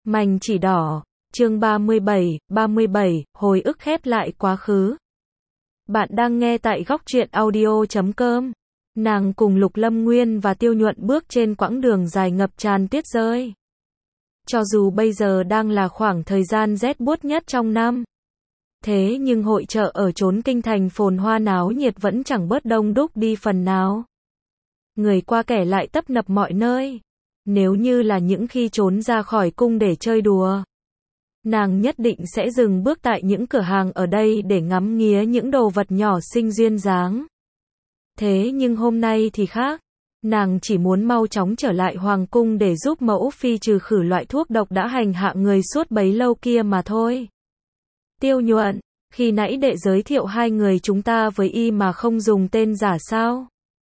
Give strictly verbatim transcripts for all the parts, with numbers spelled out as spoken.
Mảnh chỉ đỏ, chương ba mươi bảy, ba mươi bảy, hồi ức khép lại quá khứ. Bạn đang nghe tại góc truyện audio chấm com. Nàng cùng Lục Lâm Nguyên và Tiêu Nhuận bước trên quãng đường dài ngập tràn tuyết rơi. Cho dù bây giờ đang là khoảng thời gian rét buốt nhất trong năm. Thế nhưng hội chợ ở chốn kinh thành phồn hoa náo nhiệt vẫn chẳng bớt đông đúc đi phần nào. Người qua kẻ lại tấp nập mọi nơi. Nếu như là những khi trốn ra khỏi cung để chơi đùa, nàng nhất định sẽ dừng bước tại những cửa hàng ở đây để ngắm nghía những đồ vật nhỏ xinh duyên dáng. Thế nhưng hôm nay thì khác. Nàng chỉ muốn mau chóng trở lại hoàng cung để giúp mẫu phi trừ khử loại thuốc độc đã hành hạ người suốt bấy lâu kia mà thôi. Tiêu Nhuận, khi nãy đệ giới thiệu hai người chúng ta với y mà không dùng tên giả sao?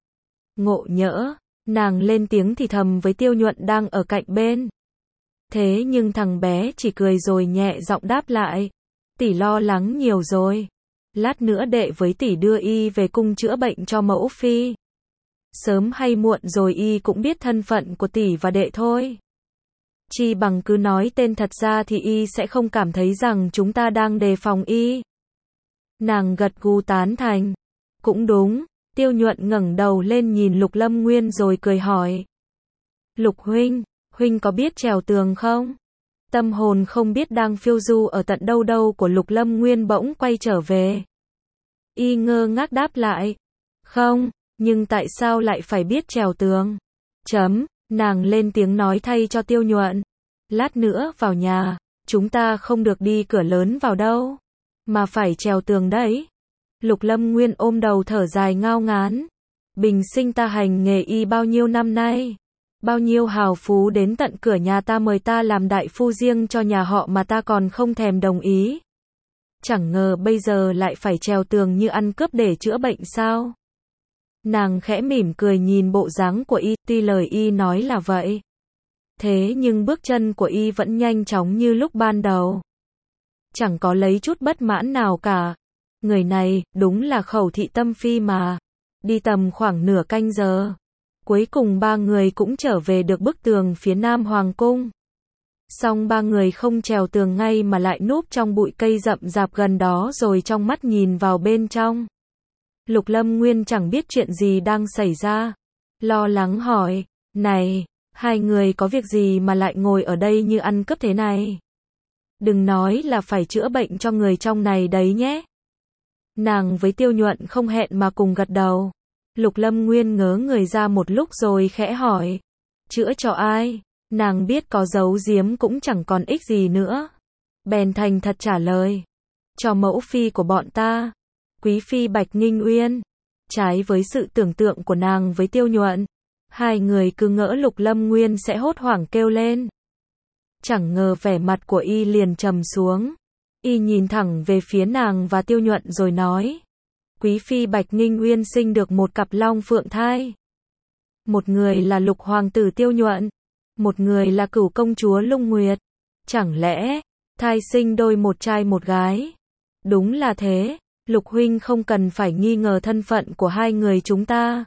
Ngộ nhỡ, nàng lên tiếng thì thầm với Tiêu Nhuận đang ở cạnh bên. Thế nhưng thằng bé chỉ cười rồi nhẹ giọng đáp lại. Tỷ lo lắng nhiều rồi. Lát nữa đệ với tỷ đưa y về cung chữa bệnh cho mẫu phi. Sớm hay muộn rồi y cũng biết thân phận của tỷ và đệ thôi. Chi bằng cứ nói tên thật ra thì y sẽ không cảm thấy rằng chúng ta đang đề phòng y. Nàng gật gù tán thành. Cũng đúng. Tiêu Nhuận ngẩng đầu lên nhìn Lục Lâm Nguyên rồi cười hỏi. Lục huynh, huynh có biết trèo tường không? Tâm hồn không biết đang phiêu du ở tận đâu đâu của Lục Lâm Nguyên bỗng quay trở về. Y ngơ ngác đáp lại. Không, nhưng tại sao lại phải biết trèo tường? Chấm, nàng lên tiếng nói thay cho Tiêu Nhuận. Lát nữa vào nhà, chúng ta không được đi cửa lớn vào đâu, mà phải trèo tường đấy. Lục Lâm Nguyên ôm đầu thở dài ngao ngán. Bình sinh ta hành nghề y bao nhiêu năm nay. Bao nhiêu hào phú đến tận cửa nhà ta mời ta làm đại phu riêng cho nhà họ mà ta còn không thèm đồng ý. Chẳng ngờ bây giờ lại phải trèo tường như ăn cướp để chữa bệnh sao? Nàng khẽ mỉm cười nhìn bộ dáng của y, tuy lời y nói là vậy. Thế nhưng bước chân của y vẫn nhanh chóng như lúc ban đầu. Chẳng có lấy chút bất mãn nào cả. Người này, đúng là khẩu thị tâm phi mà. Đi tầm khoảng nửa canh giờ. Cuối cùng ba người cũng trở về được bức tường phía nam hoàng cung. Xong ba người không trèo tường ngay mà lại núp trong bụi cây rậm rạp gần đó rồi trong mắt nhìn vào bên trong. Lục Lâm Nguyên chẳng biết chuyện gì đang xảy ra. Lo lắng hỏi, này, hai người có việc gì mà lại ngồi ở đây như ăn cướp thế này? Đừng nói là phải chữa bệnh cho người trong này đấy nhé. Nàng với Tiêu Nhuận không hẹn mà cùng gật đầu. Lục Lâm Nguyên ngớ người ra một lúc rồi khẽ hỏi. Chữa cho ai? Nàng biết có giấu giếm cũng chẳng còn ích gì nữa. Bèn thành thật trả lời. Cho mẫu phi của bọn ta. Quý phi Bạch Nghinh Uyên. Trái với sự tưởng tượng của nàng với Tiêu Nhuận. Hai người cứ ngỡ Lục Lâm Nguyên sẽ hốt hoảng kêu lên. Chẳng ngờ vẻ mặt của y liền trầm xuống. Y nhìn thẳng về phía nàng và Tiêu Nhuận rồi nói. Quý phi Bạch Nghinh Uyên sinh được một cặp long phượng thai. Một người là Lục Hoàng tử Tiêu Nhuận. Một người là Cửu công chúa Lung Nguyệt. Chẳng lẽ, thai sinh đôi một trai một gái? Đúng là thế, Lục huynh không cần phải nghi ngờ thân phận của hai người chúng ta.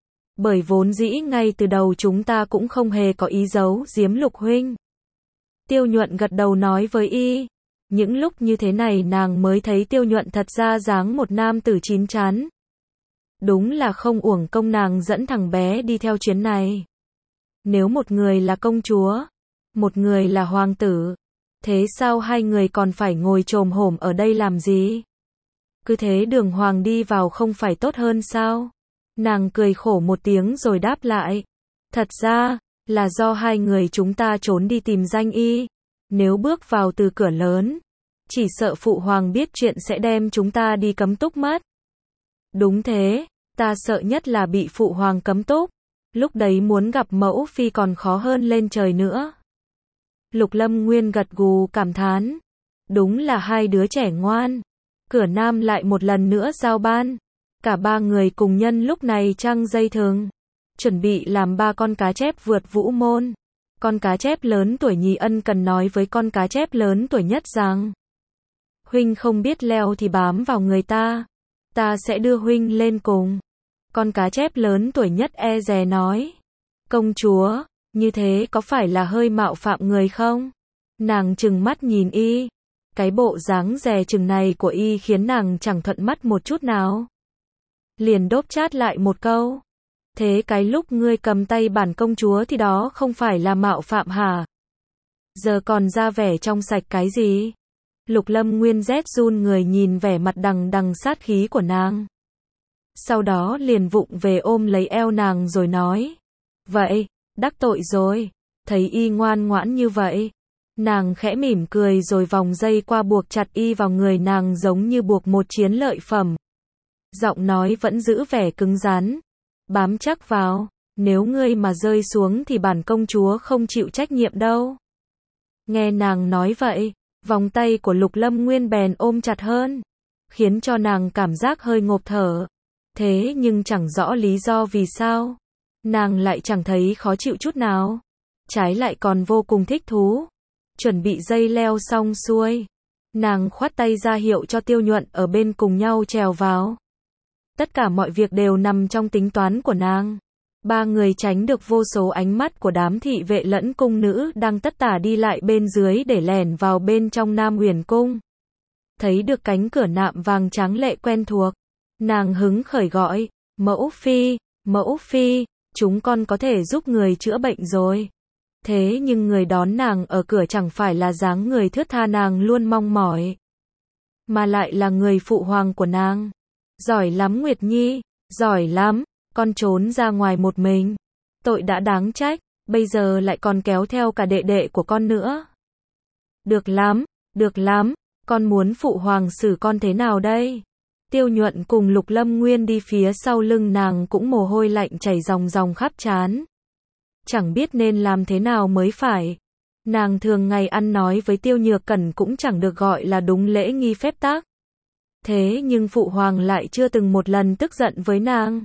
Bởi vốn dĩ ngay từ đầu chúng ta cũng không hề có ý giấu giếm Lục huynh. Tiêu Nhuận gật đầu nói với y. Những lúc như thế này nàng mới thấy Tiêu Nhuận thật ra dáng một nam tử chín chắn. Đúng là không uổng công nàng dẫn thằng bé đi theo chuyến này. Nếu một người là công chúa, một người là hoàng tử, thế sao hai người còn phải ngồi chồm hổm ở đây làm gì? Cứ thế đường hoàng đi vào không phải tốt hơn sao? Nàng cười khổ một tiếng rồi đáp lại. Thật ra, là do hai người chúng ta trốn đi tìm danh y. Nếu bước vào từ cửa lớn, chỉ sợ phụ hoàng biết chuyện sẽ đem chúng ta đi cấm túc mất. Đúng thế, ta sợ nhất là bị phụ hoàng cấm túc. Lúc đấy muốn gặp mẫu phi còn khó hơn lên trời nữa. Lục Lâm Nguyên gật gù cảm thán. Đúng là hai đứa trẻ ngoan. Cửa nam lại một lần nữa giao ban. Cả ba người cùng nhân lúc này trăng dây thừng. Chuẩn bị làm ba con cá chép vượt vũ môn. Con cá chép lớn tuổi nhì ân cần nói với con cá chép lớn tuổi nhất rằng. Huynh không biết leo thì bám vào người ta. Ta sẽ đưa huynh lên cùng. Con cá chép lớn tuổi nhất e dè nói. Công chúa, như thế có phải là hơi mạo phạm người không? Nàng trừng mắt nhìn y. Cái bộ dáng dè chừng này của y khiến nàng chẳng thuận mắt một chút nào. Liền đốp chát lại một câu. Thế cái lúc ngươi cầm tay bản công chúa thì đó không phải là mạo phạm hả? Giờ còn ra vẻ trong sạch cái gì? Lục Lâm Nguyên rét run người nhìn vẻ mặt đằng đằng sát khí của nàng. Sau đó liền vụng về ôm lấy eo nàng rồi nói. Vậy, đắc tội rồi. Thấy y ngoan ngoãn như vậy. Nàng khẽ mỉm cười rồi vòng dây qua buộc chặt y vào người nàng giống như buộc một chiến lợi phẩm. Giọng nói vẫn giữ vẻ cứng rắn. Bám chắc vào, nếu ngươi mà rơi xuống thì bản công chúa không chịu trách nhiệm đâu. Nghe nàng nói vậy, vòng tay của Lục Lâm Nguyên bèn ôm chặt hơn, khiến cho nàng cảm giác hơi ngộp thở. Thế nhưng chẳng rõ lý do vì sao, nàng lại chẳng thấy khó chịu chút nào, trái lại còn vô cùng thích thú. Chuẩn bị dây leo xong xuôi, nàng khoát tay ra hiệu cho Tiêu Nhuận ở bên cùng nhau trèo vào. Tất cả mọi việc đều nằm trong tính toán của nàng. Ba người tránh được vô số ánh mắt của đám thị vệ lẫn cung nữ đang tất tả đi lại bên dưới để lẻn vào bên trong Nam Huyền Cung. Thấy được cánh cửa nạm vàng tráng lệ quen thuộc, nàng hứng khởi gọi, mẫu phi, mẫu phi, chúng con có thể giúp người chữa bệnh rồi. Thế nhưng người đón nàng ở cửa chẳng phải là dáng người thướt tha nàng luôn mong mỏi, mà lại là người phụ hoàng của nàng. Giỏi lắm Nguyệt Nhi, giỏi lắm, con trốn ra ngoài một mình. Tội đã đáng trách, bây giờ lại còn kéo theo cả đệ đệ của con nữa. Được lắm, được lắm, con muốn phụ hoàng xử con thế nào đây? Tiêu Nhuận cùng Lục Lâm Nguyên đi phía sau lưng nàng cũng mồ hôi lạnh chảy ròng ròng khắp trán. Chẳng biết nên làm thế nào mới phải. Nàng thường ngày ăn nói với Tiêu Nhược Cẩn cũng chẳng được gọi là đúng lễ nghi phép tắc. Thế nhưng phụ hoàng lại chưa từng một lần tức giận với nàng.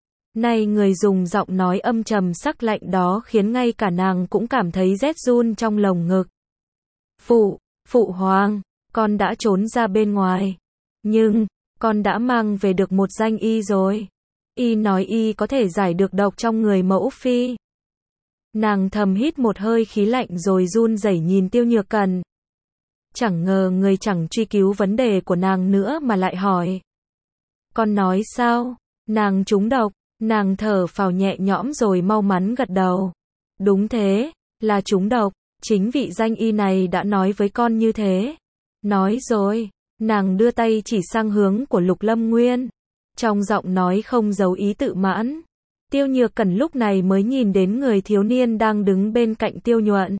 Nay người dùng giọng nói âm trầm sắc lạnh đó khiến ngay cả nàng cũng cảm thấy rét run trong lồng ngực. Phụ, phụ hoàng, con đã trốn ra bên ngoài. Nhưng, con đã mang về được một danh y rồi. Y nói y có thể giải được độc trong người mẫu phi. Nàng thầm hít một hơi khí lạnh rồi run rẩy nhìn Tiêu Nhược Cẩn. Chẳng ngờ người chẳng truy cứu vấn đề của nàng nữa mà lại hỏi. Con nói sao? Nàng trúng độc, nàng thở phào nhẹ nhõm rồi mau mắn gật đầu. Đúng thế, là trúng độc, chính vị danh y này đã nói với con như thế. Nói rồi, nàng đưa tay chỉ sang hướng của Lục Lâm Nguyên. Trong giọng nói không giấu ý tự mãn. Tiêu Nhược Cẩn lúc này mới nhìn đến người thiếu niên đang đứng bên cạnh Tiêu Nhuận.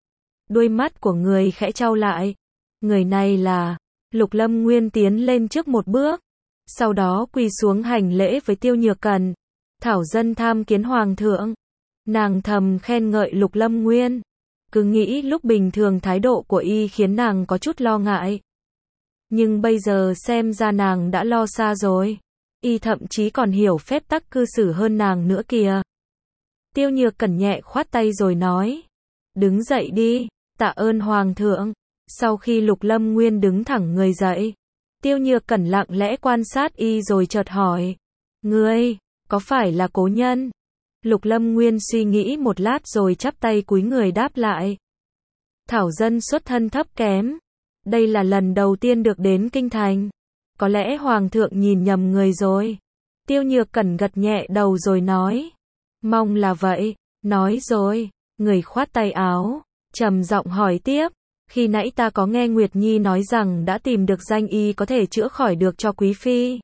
Đuôi mắt của người khẽ chau lại. Người này là... Lục Lâm Nguyên tiến lên trước một bước. Sau đó quỳ xuống hành lễ với Tiêu Nhược Cẩn. Thảo dân tham kiến hoàng thượng. Nàng thầm khen ngợi Lục Lâm Nguyên. Cứ nghĩ lúc bình thường thái độ của y khiến nàng có chút lo ngại. Nhưng bây giờ xem ra nàng đã lo xa rồi. Y thậm chí còn hiểu phép tắc cư xử hơn nàng nữa kìa. Tiêu Nhược Cẩn nhẹ khoát tay rồi nói. Đứng dậy đi, tạ ơn hoàng thượng. Sau khi Lục Lâm Nguyên đứng thẳng người dậy, Tiêu Nhược Cẩn lặng lẽ quan sát y rồi chợt hỏi. Ngươi, có phải là cố nhân? Lục Lâm Nguyên suy nghĩ một lát rồi chắp tay cúi người đáp lại. Thảo dân xuất thân thấp kém. Đây là lần đầu tiên được đến kinh thành. Có lẽ hoàng thượng nhìn nhầm người rồi. Tiêu Nhược Cẩn gật nhẹ đầu rồi nói. Mong là vậy. Nói rồi, người khoát tay áo, trầm giọng hỏi tiếp. Khi nãy ta có nghe Nguyệt Nhi nói rằng đã tìm được danh y có thể chữa khỏi được cho quý phi.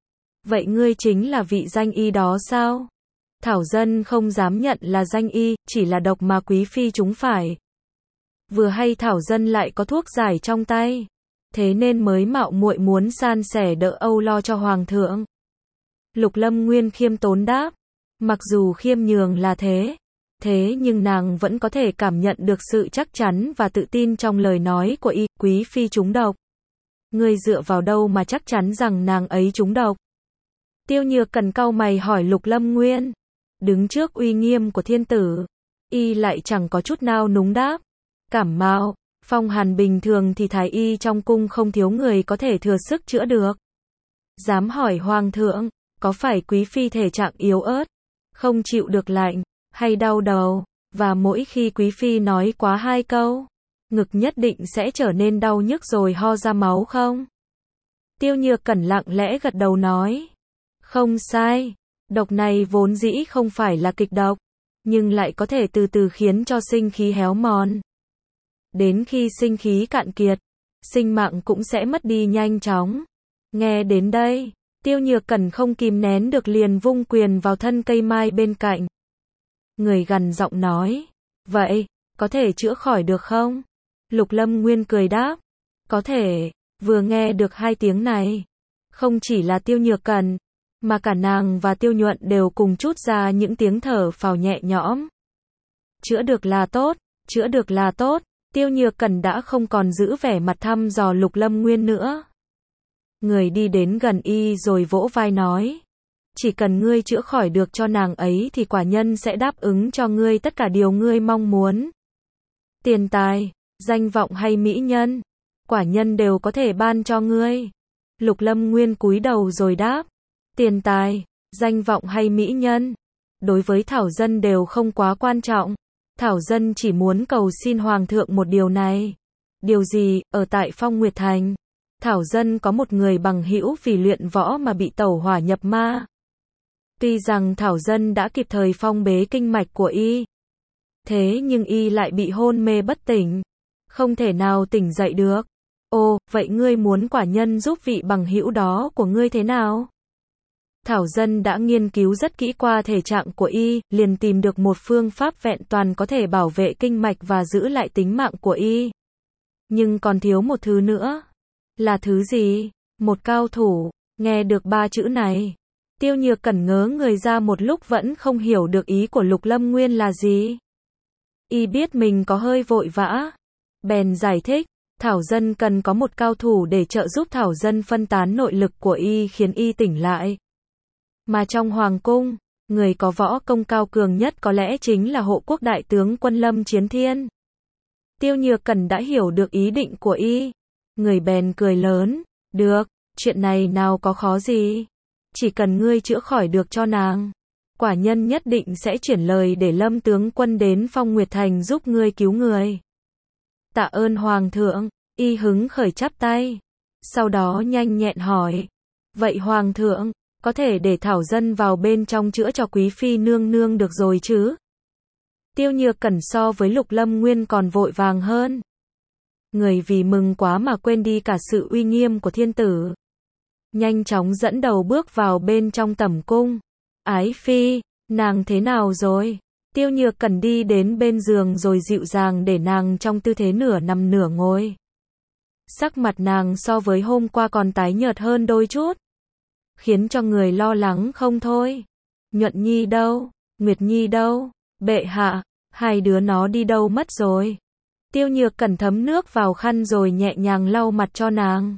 Vậy ngươi chính là vị danh y đó sao? Thảo dân không dám nhận là danh y, chỉ là độc mà quý phi chúng phải. Vừa hay Thảo dân lại có thuốc giải trong tay, thế nên mới mạo muội muốn san sẻ đỡ âu lo cho hoàng thượng. Lục Lâm Nguyên khiêm tốn đáp. Mặc dù khiêm nhường là thế, thế nhưng nàng vẫn có thể cảm nhận được sự chắc chắn và tự tin trong lời nói của y. Quý phi trúng độc. Ngươi dựa vào đâu mà chắc chắn rằng nàng ấy trúng độc? Tiêu Nhược Cẩn cau mày hỏi Lục Lâm Nguyên. Đứng trước uy nghiêm của thiên tử, y lại chẳng có chút nào núng đáp. Cảm mạo, phong hàn bình thường thì thái y trong cung không thiếu người có thể thừa sức chữa được. Dám hỏi hoàng thượng, có phải quý phi thể trạng yếu ớt, không chịu được lạnh, hay đau đầu, và mỗi khi quý phi nói quá hai câu, ngực nhất định sẽ trở nên đau nhức rồi ho ra máu không? Tiêu Nhược Cẩn lặng lẽ gật đầu nói. Không sai, độc này vốn dĩ không phải là kịch độc, nhưng lại có thể từ từ khiến cho sinh khí héo mòn. Đến khi sinh khí cạn kiệt, sinh mạng cũng sẽ mất đi nhanh chóng. Nghe đến đây, Tiêu Nhược Cẩn không kìm nén được liền vung quyền vào thân cây mai bên cạnh. Người gằn giọng nói, vậy, có thể chữa khỏi được không? Lục Lâm Nguyên cười đáp, có thể. Vừa nghe được hai tiếng này, không chỉ là Tiêu Nhược Cẩn, mà cả nàng và Tiêu Nhuận đều cùng trút ra những tiếng thở phào nhẹ nhõm. Chữa được là tốt, chữa được là tốt, Tiêu Nhược Cẩn đã không còn giữ vẻ mặt thăm dò Lục Lâm Nguyên nữa. Người đi đến gần y rồi vỗ vai nói, chỉ cần ngươi chữa khỏi được cho nàng ấy thì quả nhân sẽ đáp ứng cho ngươi tất cả điều ngươi mong muốn. Tiền tài, danh vọng hay mỹ nhân, quả nhân đều có thể ban cho ngươi. Lục Lâm Nguyên cúi đầu rồi đáp, tiền tài, danh vọng hay mỹ nhân, đối với Thảo Dân đều không quá quan trọng. Thảo Dân chỉ muốn cầu xin Hoàng thượng một điều này. Điều gì? Ở tại Phong Nguyệt Thành, Thảo Dân có một người bằng hữu vì luyện võ mà bị tẩu hỏa nhập ma. Tuy rằng Thảo Dân đã kịp thời phong bế kinh mạch của y, thế nhưng y lại bị hôn mê bất tỉnh, không thể nào tỉnh dậy được. Ồ, vậy ngươi muốn quả nhân giúp vị bằng hữu đó của ngươi thế nào? Thảo Dân đã nghiên cứu rất kỹ qua thể trạng của y, liền tìm được một phương pháp vẹn toàn có thể bảo vệ kinh mạch và giữ lại tính mạng của y. Nhưng còn thiếu một thứ nữa. Là thứ gì? Một cao thủ. Nghe được ba chữ này, Tiêu Nhược Cẩn ngớ người ra một lúc vẫn không hiểu được ý của Lục Lâm Nguyên là gì. Y biết mình có hơi vội vã, bèn giải thích, Thảo Dân cần có một cao thủ để trợ giúp Thảo Dân phân tán nội lực của y khiến y tỉnh lại. Mà trong Hoàng cung, người có võ công cao cường nhất có lẽ chính là Hộ Quốc đại tướng quân Lâm Chiến Thiên. Tiêu Nhược Cẩn đã hiểu được ý định của y. Người bèn cười lớn, được, chuyện này nào có khó gì. Chỉ cần ngươi chữa khỏi được cho nàng, quả nhân nhất định sẽ chuyển lời để Lâm tướng quân đến Phong Nguyệt Thành giúp ngươi cứu người. Tạ ơn Hoàng thượng, y hứng khởi chắp tay. Sau đó nhanh nhẹn hỏi, vậy Hoàng thượng, có thể để Thảo Dân vào bên trong chữa cho quý phi nương nương được rồi chứ? Tiêu Nhược Cẩn so với Lục Lâm Nguyên còn vội vàng hơn. Người vì mừng quá mà quên đi cả sự uy nghiêm của thiên tử. Nhanh chóng dẫn đầu bước vào bên trong tẩm cung. Ái phi, nàng thế nào rồi? Tiêu Nhược Cẩn đi đến bên giường rồi dịu dàng để nàng trong tư thế nửa nằm nửa ngồi. Sắc mặt nàng so với hôm qua còn tái nhợt hơn đôi chút, khiến cho người lo lắng không thôi. Nhuận Nhi đâu? Nguyệt Nhi đâu? Bệ hạ, hai đứa nó đi đâu mất rồi? Tiêu Nhược Cẩn thấm nước vào khăn rồi nhẹ nhàng lau mặt cho nàng.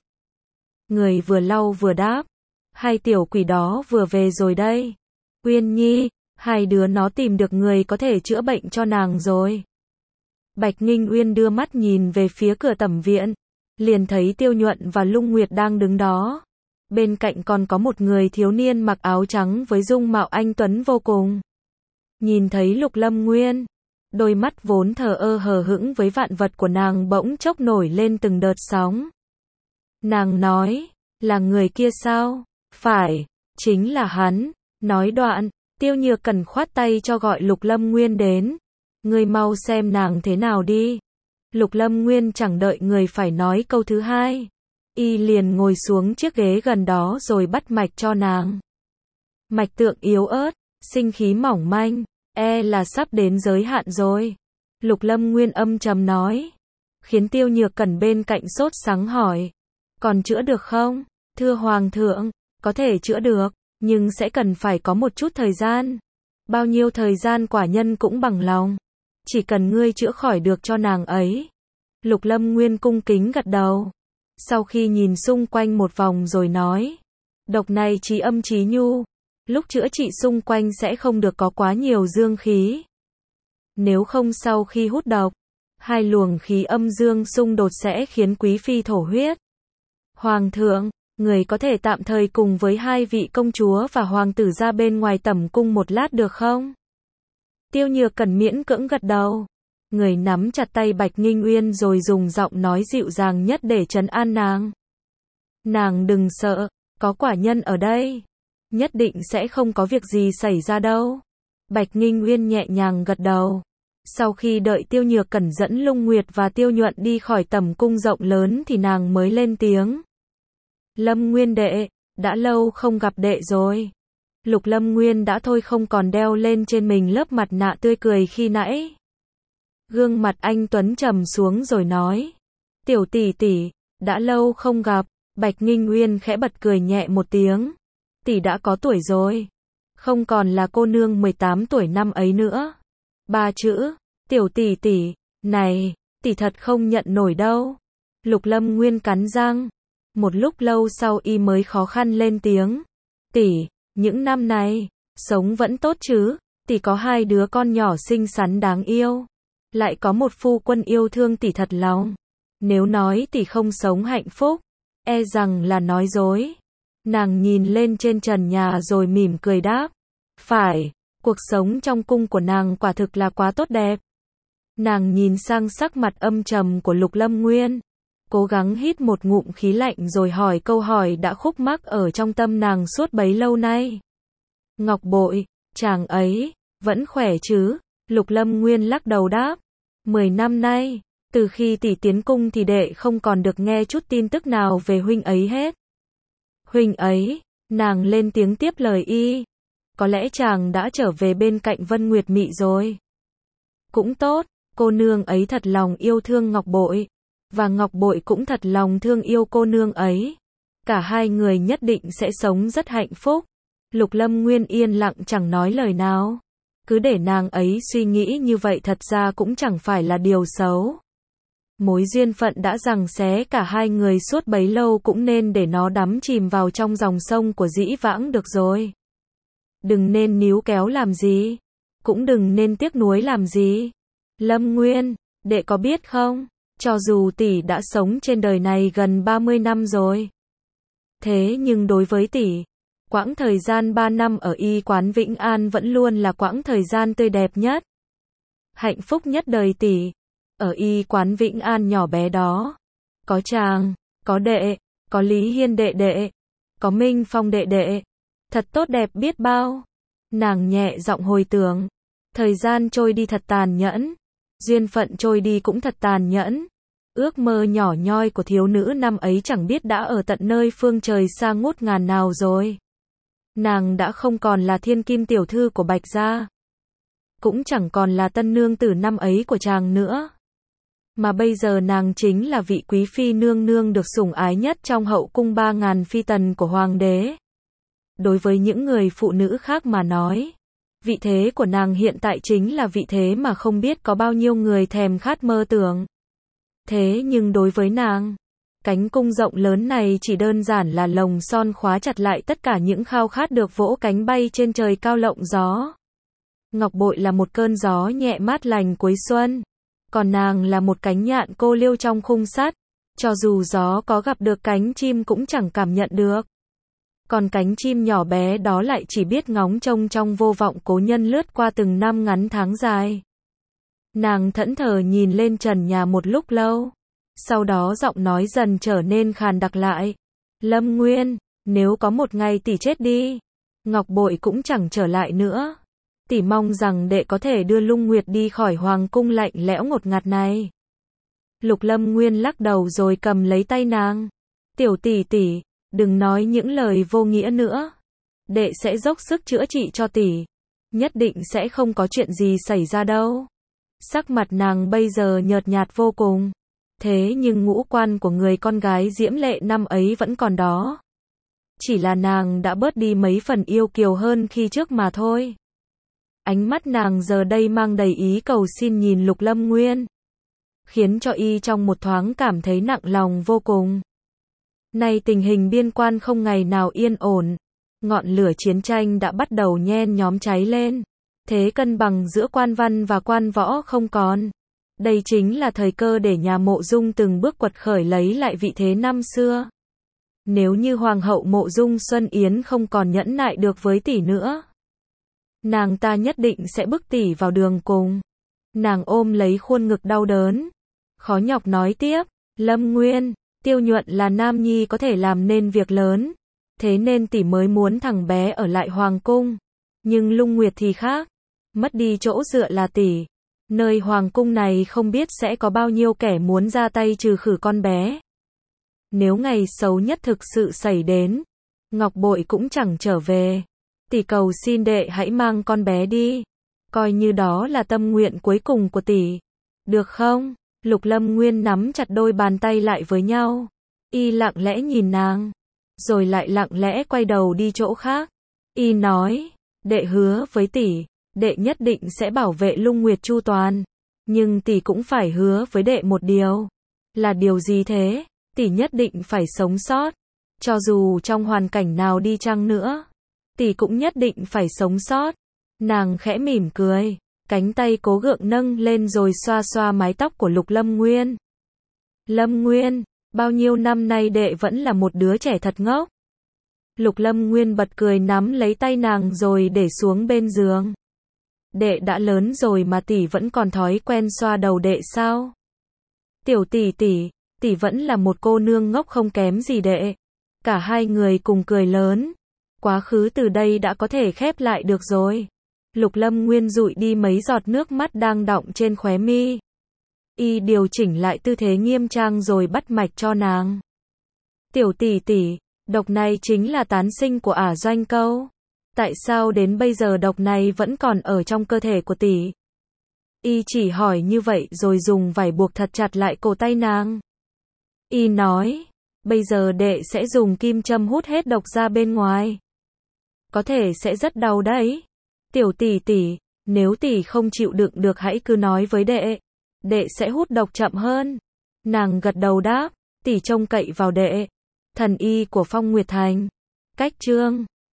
Người vừa lau vừa đáp, hai tiểu quỷ đó vừa về rồi đây. Uyên Nhi, hai đứa nó tìm được người có thể chữa bệnh cho nàng rồi. Bạch Nghinh Uyên đưa mắt nhìn về phía cửa tẩm viện, liền thấy Tiêu Nhuận và Lung Nguyệt đang đứng đó. Bên cạnh còn có một người thiếu niên mặc áo trắng với dung mạo anh tuấn vô cùng. Nhìn thấy Lục Lâm Nguyên, đôi mắt vốn thờ ơ hờ hững với vạn vật của nàng bỗng chốc nổi lên từng đợt sóng. Nàng nói, là người kia sao? Phải, chính là hắn. Nói đoạn, Tiêu Nhược Cẩn khoát tay cho gọi Lục Lâm Nguyên đến. Ngươi mau xem nàng thế nào đi. Lục Lâm Nguyên chẳng đợi người phải nói câu thứ hai, y liền ngồi xuống chiếc ghế gần đó rồi bắt mạch cho nàng. Mạch tượng yếu ớt, sinh khí mỏng manh, e là sắp đến giới hạn rồi. Lục Lâm Nguyên âm trầm nói, khiến Tiêu Nhược Cẩn bên cạnh sốt sắng hỏi, còn chữa được không? Thưa Hoàng thượng, có thể chữa được, nhưng sẽ cần phải có một chút thời gian. Bao nhiêu thời gian quả nhân cũng bằng lòng. Chỉ cần ngươi chữa khỏi được cho nàng ấy. Lục Lâm Nguyên cung kính gật đầu. Sau khi nhìn xung quanh một vòng rồi nói, độc này trí âm trí nhu, lúc chữa trị xung quanh sẽ không được có quá nhiều dương khí. Nếu không sau khi hút độc, hai luồng khí âm dương xung đột sẽ khiến quý phi thổ huyết. Hoàng thượng, người có thể tạm thời cùng với hai vị công chúa và hoàng tử ra bên ngoài tẩm cung một lát được không? Tiêu Nhược Cẩn miễn cưỡng gật đầu. Người nắm chặt tay Bạch Nghinh Uyên rồi dùng giọng nói dịu dàng nhất để trấn an nàng. Nàng đừng sợ, có quả nhân ở đây. Nhất định sẽ không có việc gì xảy ra đâu. Bạch Nghinh Uyên nhẹ nhàng gật đầu. Sau khi đợi Tiêu Nhược Cẩn dẫn Lung Nguyệt và Tiêu Nhuận đi khỏi tầm cung rộng lớn thì nàng mới lên tiếng. Lâm Nguyên đệ, đã lâu không gặp đệ rồi. Lục Lâm Nguyên đã thôi không còn đeo lên trên mình lớp mặt nạ tươi cười khi nãy. Gương mặt anh Tuấn trầm xuống rồi nói. Tiểu tỷ tỷ, đã lâu không gặp. Bạch Nghinh Uyên khẽ bật cười nhẹ một tiếng. Tỷ đã có tuổi rồi. Không còn là cô nương mười tám tuổi năm ấy nữa. Ba chữ, tiểu tỷ tỷ, này, tỷ thật không nhận nổi đâu. Lục Lâm Nguyên cắn răng. Một lúc lâu sau y mới khó khăn lên tiếng. Tỷ, những năm này, sống vẫn tốt chứ, tỷ có hai đứa con nhỏ xinh xắn đáng yêu. Lại có một phu quân yêu thương tỷ thật lòng. Nếu nói tỷ không sống hạnh phúc, e rằng là nói dối. Nàng nhìn lên trên trần nhà rồi mỉm cười đáp. Phải, cuộc sống trong cung của nàng quả thực là quá tốt đẹp. Nàng nhìn sang sắc mặt âm trầm của Lục Lâm Nguyên. Cố gắng hít một ngụm khí lạnh rồi hỏi câu hỏi đã khúc mắc ở trong tâm nàng suốt bấy lâu nay. Ngọc Bội, chàng ấy, vẫn khỏe chứ? Lục Lâm Nguyên lắc đầu đáp. Mười năm nay, từ khi tỷ tiến cung thì đệ không còn được nghe chút tin tức nào về huynh ấy hết. Huynh ấy, nàng lên tiếng tiếp lời y. Có lẽ chàng đã trở về bên cạnh Vân Nguyệt Mị rồi. Cũng tốt, cô nương ấy thật lòng yêu thương Ngọc Bội. Và Ngọc Bội cũng thật lòng thương yêu cô nương ấy. Cả hai người nhất định sẽ sống rất hạnh phúc. Lục Lâm Nguyên yên lặng chẳng nói lời nào. Cứ để nàng ấy suy nghĩ như vậy thật ra cũng chẳng phải là điều xấu. Mối duyên phận đã giằng xé cả hai người suốt bấy lâu cũng nên để nó đắm chìm vào trong dòng sông của dĩ vãng được rồi. Đừng nên níu kéo làm gì. Cũng đừng nên tiếc nuối làm gì. Lâm Nguyên, đệ có biết không? Cho dù tỷ đã sống trên đời này gần ba mươi năm rồi. Thế nhưng đối với tỷ, quãng thời gian ba năm ở y quán Vĩnh An vẫn luôn là quãng thời gian tươi đẹp nhất. Hạnh phúc nhất đời tỷ. Ở y quán Vĩnh An nhỏ bé đó. Có chàng, có đệ, có Lý Hiên đệ đệ, có Minh Phong đệ đệ. Thật tốt đẹp biết bao. Nàng nhẹ giọng hồi tưởng. Thời gian trôi đi thật tàn nhẫn. Duyên phận trôi đi cũng thật tàn nhẫn. Ước mơ nhỏ nhoi của thiếu nữ năm ấy chẳng biết đã ở tận nơi phương trời xa ngút ngàn nào rồi. Nàng đã không còn là thiên kim tiểu thư của Bạch gia. Cũng chẳng còn là tân nương tử năm ấy của chàng nữa. Mà bây giờ nàng chính là vị quý phi nương nương được sủng ái nhất trong hậu cung ba ngàn phi tần của hoàng đế. Đối với những người phụ nữ khác mà nói, vị thế của nàng hiện tại chính là vị thế mà không biết có bao nhiêu người thèm khát mơ tưởng. Thế nhưng đối với nàng, cánh cung rộng lớn này chỉ đơn giản là lồng son khóa chặt lại tất cả những khao khát được vỗ cánh bay trên trời cao lộng gió. Ngọc Bội là một cơn gió nhẹ mát lành cuối xuân, còn nàng là một cánh nhạn cô liêu trong khung sắt, cho dù gió có gặp được cánh chim cũng chẳng cảm nhận được. Còn cánh chim nhỏ bé đó lại chỉ biết ngóng trông trong vô vọng cố nhân lướt qua từng năm ngắn tháng dài. Nàng thẫn thờ nhìn lên trần nhà một lúc lâu. Sau đó giọng nói dần trở nên khàn đặc lại. Lâm Nguyên, nếu có một ngày tỷ chết đi, Ngọc Bội cũng chẳng trở lại nữa. Tỷ mong rằng đệ có thể đưa Lung Nguyệt đi khỏi hoàng cung lạnh lẽo ngột ngạt này. Lục Lâm Nguyên lắc đầu rồi cầm lấy tay nàng. Tiểu tỷ tỷ, đừng nói những lời vô nghĩa nữa. Đệ sẽ dốc sức chữa trị cho tỷ. Nhất định sẽ không có chuyện gì xảy ra đâu. Sắc mặt nàng bây giờ nhợt nhạt vô cùng. Thế nhưng ngũ quan của người con gái diễm lệ năm ấy vẫn còn đó. Chỉ là nàng đã bớt đi mấy phần yêu kiều hơn khi trước mà thôi. Ánh mắt nàng giờ đây mang đầy ý cầu xin nhìn Lục Lâm Nguyên, khiến cho y trong một thoáng cảm thấy nặng lòng vô cùng. Nay tình hình biên quan không ngày nào yên ổn. Ngọn lửa chiến tranh đã bắt đầu nhen nhóm cháy lên. Thế cân bằng giữa quan văn và quan võ không còn. Đây chính là thời cơ để nhà Mộ Dung từng bước quật khởi lấy lại vị thế năm xưa. Nếu như Hoàng hậu Mộ Dung Xuân Yến không còn nhẫn nại được với tỷ nữa, nàng ta nhất định sẽ bức tỷ vào đường cùng. Nàng ôm lấy khuôn ngực đau đớn, khó nhọc nói tiếp, Lâm Nguyên, Tiêu Nhuận là nam nhi có thể làm nên việc lớn, thế nên tỷ mới muốn thằng bé ở lại hoàng cung, nhưng Lung Nguyệt thì khác, mất đi chỗ dựa là tỷ, nơi hoàng cung này không biết sẽ có bao nhiêu kẻ muốn ra tay trừ khử con bé. Nếu ngày xấu nhất thực sự xảy đến, Ngọc Bội cũng chẳng trở về, tỷ cầu xin đệ hãy mang con bé đi, coi như đó là tâm nguyện cuối cùng của tỷ, được không? Lục Lâm Nguyên nắm chặt đôi bàn tay lại với nhau, y lặng lẽ nhìn nàng, rồi lại lặng lẽ quay đầu đi chỗ khác. Y nói, đệ hứa với tỷ, đệ nhất định sẽ bảo vệ Lung Nguyệt chu toàn, nhưng tỷ cũng phải hứa với đệ một điều. Là điều gì thế? Tỷ nhất định phải sống sót, cho dù trong hoàn cảnh nào đi chăng nữa, tỷ cũng nhất định phải sống sót. Nàng khẽ mỉm cười, cánh tay cố gượng nâng lên rồi xoa xoa mái tóc của Lục Lâm Nguyên. Lâm Nguyên, bao nhiêu năm nay đệ vẫn là một đứa trẻ thật ngốc. Lục Lâm Nguyên bật cười nắm lấy tay nàng rồi để xuống bên giường. Đệ đã lớn rồi mà tỷ vẫn còn thói quen xoa đầu đệ sao? Tiểu tỷ tỷ, tỷ vẫn là một cô nương ngốc không kém gì đệ. Cả hai người cùng cười lớn. Quá khứ từ đây đã có thể khép lại được rồi. Lục Lâm Nguyên dụi đi mấy giọt nước mắt đang đọng trên khóe mi. Y điều chỉnh lại tư thế nghiêm trang rồi bắt mạch cho nàng. Tiểu tỷ tỷ, độc này chính là tán sinh của Ả Doanh Câu. Tại sao đến bây giờ độc này vẫn còn ở trong cơ thể của tỷ? Y chỉ hỏi như vậy rồi dùng vải buộc thật chặt lại cổ tay nàng. Y nói, bây giờ đệ sẽ dùng kim châm hút hết độc ra bên ngoài. Có thể sẽ rất đau đấy. Tiểu tỷ tỷ, nếu tỷ không chịu đựng được hãy cứ nói với đệ. Đệ sẽ hút độc chậm hơn. Nàng gật đầu đáp, tỷ trông cậy vào đệ. Thần y của Phong Nguyệt Thành. Cách chương